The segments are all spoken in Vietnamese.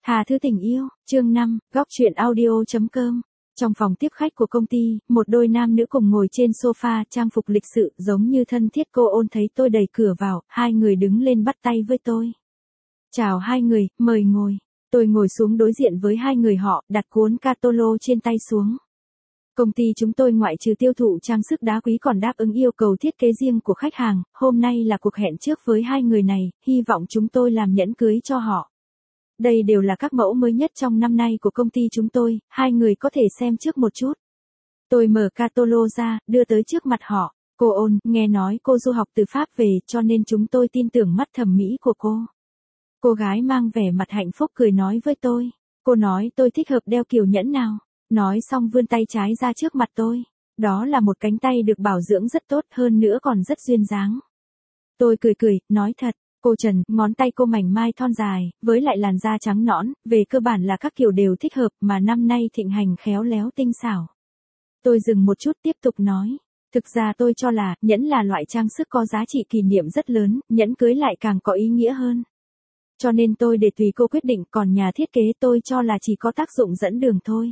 Tha thứ tình yêu, chương 5, góc truyện audio.com. Trong phòng tiếp khách của công ty, một đôi nam nữ cùng ngồi trên sofa, trang phục lịch sự, giống như thân thiết. Cô Ôn thấy tôi đẩy cửa vào, hai người đứng lên bắt tay với tôi. Chào hai người, mời ngồi. Tôi ngồi xuống đối diện với hai người họ, đặt cuốn catalog trên tay xuống. Công ty chúng tôi ngoại trừ tiêu thụ trang sức đá quý còn đáp ứng yêu cầu thiết kế riêng của khách hàng. Hôm nay là cuộc hẹn trước với hai người này, hy vọng chúng tôi làm nhẫn cưới cho họ. Đây đều là các mẫu mới nhất trong năm nay của công ty chúng tôi, hai người có thể xem trước một chút. Tôi mở catalog ra, đưa tới trước mặt họ. Cô Ôn, nghe nói cô du học từ Pháp về, cho nên chúng tôi tin tưởng mắt thẩm mỹ của cô. Cô gái mang vẻ mặt hạnh phúc cười nói với tôi. Cô nói tôi thích hợp đeo kiểu nhẫn nào. Nói xong vươn tay trái ra trước mặt tôi. Đó là một cánh tay được bảo dưỡng rất tốt, hơn nữa còn rất duyên dáng. Tôi cười, nói thật. Cô Trần, ngón tay cô mảnh mai thon dài, với lại làn da trắng nõn, về cơ bản là các kiểu đều thích hợp, mà năm nay thịnh hành khéo léo tinh xảo. Tôi dừng một chút tiếp tục nói. Thực ra tôi cho là, nhẫn là loại trang sức có giá trị kỷ niệm rất lớn, nhẫn cưới lại càng có ý nghĩa hơn. Cho nên tôi để tùy cô quyết định, còn nhà thiết kế tôi cho là chỉ có tác dụng dẫn đường thôi.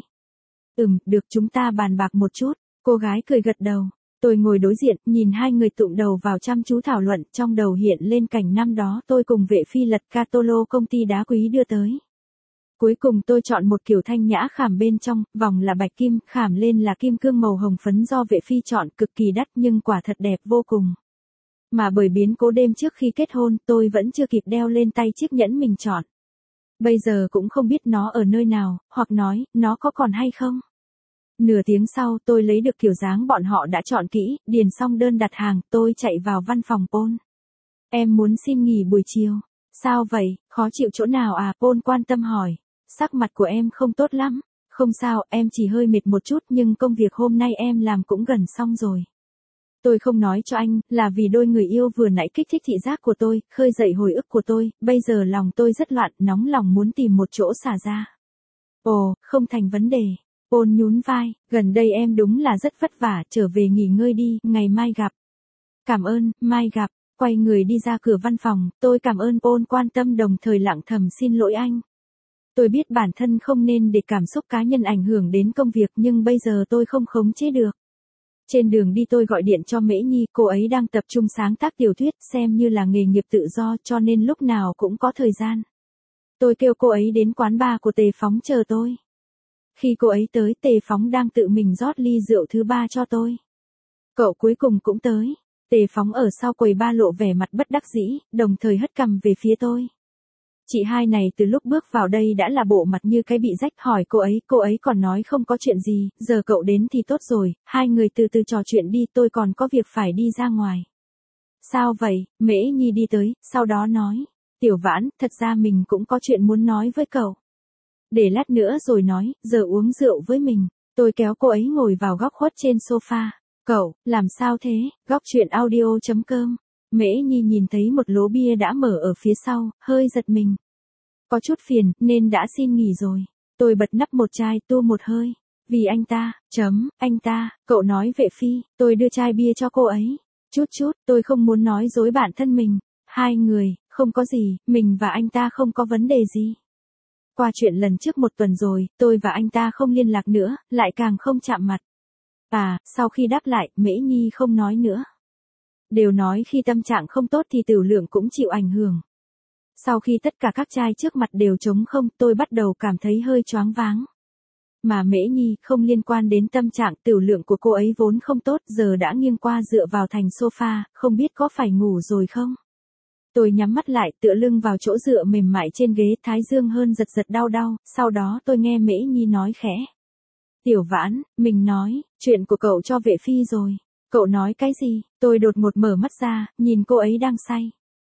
Được, chúng ta bàn bạc một chút. Cô gái cười gật đầu. Tôi ngồi đối diện, nhìn hai người tụng đầu vào chăm chú thảo luận, trong đầu hiện lên cảnh năm đó tôi cùng Vệ Phi lật catalog công ty đá quý đưa tới. Cuối cùng tôi chọn một kiểu thanh nhã, khảm bên trong, vòng là bạch kim, khảm lên là kim cương màu hồng phấn do Vệ Phi chọn, cực kỳ đắt nhưng quả thật đẹp vô cùng. Mà bởi biến cố đêm trước khi kết hôn, tôi vẫn chưa kịp đeo lên tay chiếc nhẫn mình chọn. Bây giờ cũng không biết nó ở nơi nào, hoặc nói, nó có còn hay không. Nửa tiếng sau tôi lấy được kiểu dáng bọn họ đã chọn kỹ, điền xong đơn đặt hàng, tôi chạy vào văn phòng Paul. Em muốn xin nghỉ buổi chiều. Sao vậy, khó chịu chỗ nào à? Paul quan tâm hỏi. Sắc mặt của em không tốt lắm. Không sao, em chỉ hơi mệt một chút nhưng công việc hôm nay em làm cũng gần xong rồi. Tôi không nói cho anh, là vì đôi người yêu vừa nãy kích thích thị giác của tôi, khơi dậy hồi ức của tôi, bây giờ lòng tôi rất loạn, nóng lòng muốn tìm một chỗ xả ra. Ồ, không thành vấn đề. Paul nhún vai, gần đây em đúng là rất vất vả, trở về nghỉ ngơi đi, ngày mai gặp. Cảm ơn, mai gặp. Quay người đi ra cửa văn phòng, tôi cảm ơn Paul quan tâm đồng thời lặng thầm xin lỗi anh. Tôi biết bản thân không nên để cảm xúc cá nhân ảnh hưởng đến công việc nhưng bây giờ tôi không khống chế được. Trên đường đi tôi gọi điện cho Mễ Nhi, cô ấy đang tập trung sáng tác tiểu thuyết, xem như là nghề nghiệp tự do cho nên lúc nào cũng có thời gian. Tôi kêu cô ấy đến quán bar của Tề Phóng chờ tôi. Khi cô ấy tới, Tề Phóng đang tự mình rót ly rượu thứ ba cho tôi. Cậu cuối cùng cũng tới. Tề Phóng ở sau quầy bar lộ vẻ mặt bất đắc dĩ, đồng thời hất cằm về phía tôi. Chị hai này từ lúc bước vào đây đã là bộ mặt như cái bị rách, hỏi cô ấy còn nói không có chuyện gì, giờ cậu đến thì tốt rồi, hai người từ từ trò chuyện đi, tôi còn có việc phải đi ra ngoài. Sao vậy? Mễ Nhi đi tới, sau đó nói. Tiểu Vãn, thật ra mình cũng có chuyện muốn nói với cậu. Để lát nữa rồi nói, giờ uống rượu với mình. Tôi kéo cô ấy ngồi vào góc khuất trên sofa. Cậu, làm sao thế? Góc truyện audio.com. Mễ Nhi nhìn thấy một lố bia đã mở ở phía sau, hơi giật mình. Có chút phiền, nên đã xin nghỉ rồi. Tôi bật nắp một chai, tu một hơi. Vì anh ta, anh ta, cậu nói Vệ Phi, tôi đưa chai bia cho cô ấy. Chút, tôi không muốn nói dối bản thân mình. Hai người, không có gì, mình và anh ta không có vấn đề gì. Qua chuyện lần trước một tuần rồi, tôi và anh ta không liên lạc nữa, lại càng không chạm mặt. Sau khi đáp lại, Mễ Nhi không nói nữa. Đều nói khi tâm trạng không tốt thì tửu lượng cũng chịu ảnh hưởng. Sau khi tất cả các chai trước mặt đều trống không, tôi bắt đầu cảm thấy hơi choáng váng. Mà Mễ Nhi không liên quan đến tâm trạng, tửu lượng của cô ấy vốn không tốt, giờ đã nghiêng qua dựa vào thành sofa, không biết có phải ngủ rồi không. Tôi nhắm mắt lại, tựa lưng vào chỗ dựa mềm mại trên ghế, thái dương hơn giật đau, sau đó tôi nghe Mễ Nhi nói khẽ. Tiểu Vãn, mình nói, chuyện của cậu cho Vệ Phi rồi. Cậu nói cái gì? Tôi đột ngột mở mắt ra, nhìn cô ấy đang say.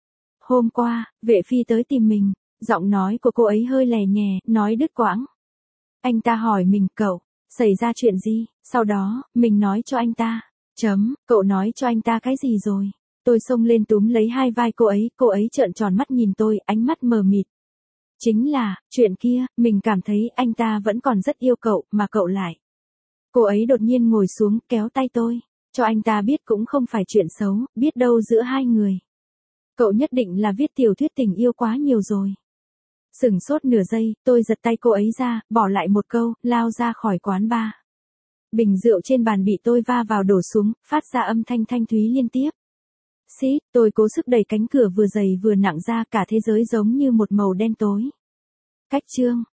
Hôm qua, Vệ Phi tới tìm mình, giọng nói của cô ấy hơi lè nhè, nói đứt quãng. Anh ta hỏi mình, cậu, xảy ra chuyện gì? Sau đó, mình nói cho anh ta. Cậu nói cho anh ta cái gì rồi? Tôi xông lên túm lấy hai vai cô ấy trợn tròn mắt nhìn tôi, ánh mắt mờ mịt. Chính là, chuyện kia, mình cảm thấy anh ta vẫn còn rất yêu cậu, mà cậu lại. Cô ấy đột nhiên ngồi xuống, kéo tay tôi, cho anh ta biết cũng không phải chuyện xấu, biết đâu giữa hai người. Cậu nhất định là viết tiểu thuyết tình yêu quá nhiều rồi. Sửng sốt nửa giây, tôi giật tay cô ấy ra, bỏ lại một câu, lao ra khỏi quán bar. Bình rượu trên bàn bị tôi va vào đổ xuống, phát ra âm thanh thanh thúy liên tiếp. Xít, tôi cố sức đẩy cánh cửa vừa dày vừa nặng ra, cả thế giới giống như một màu đen tối. Cách chương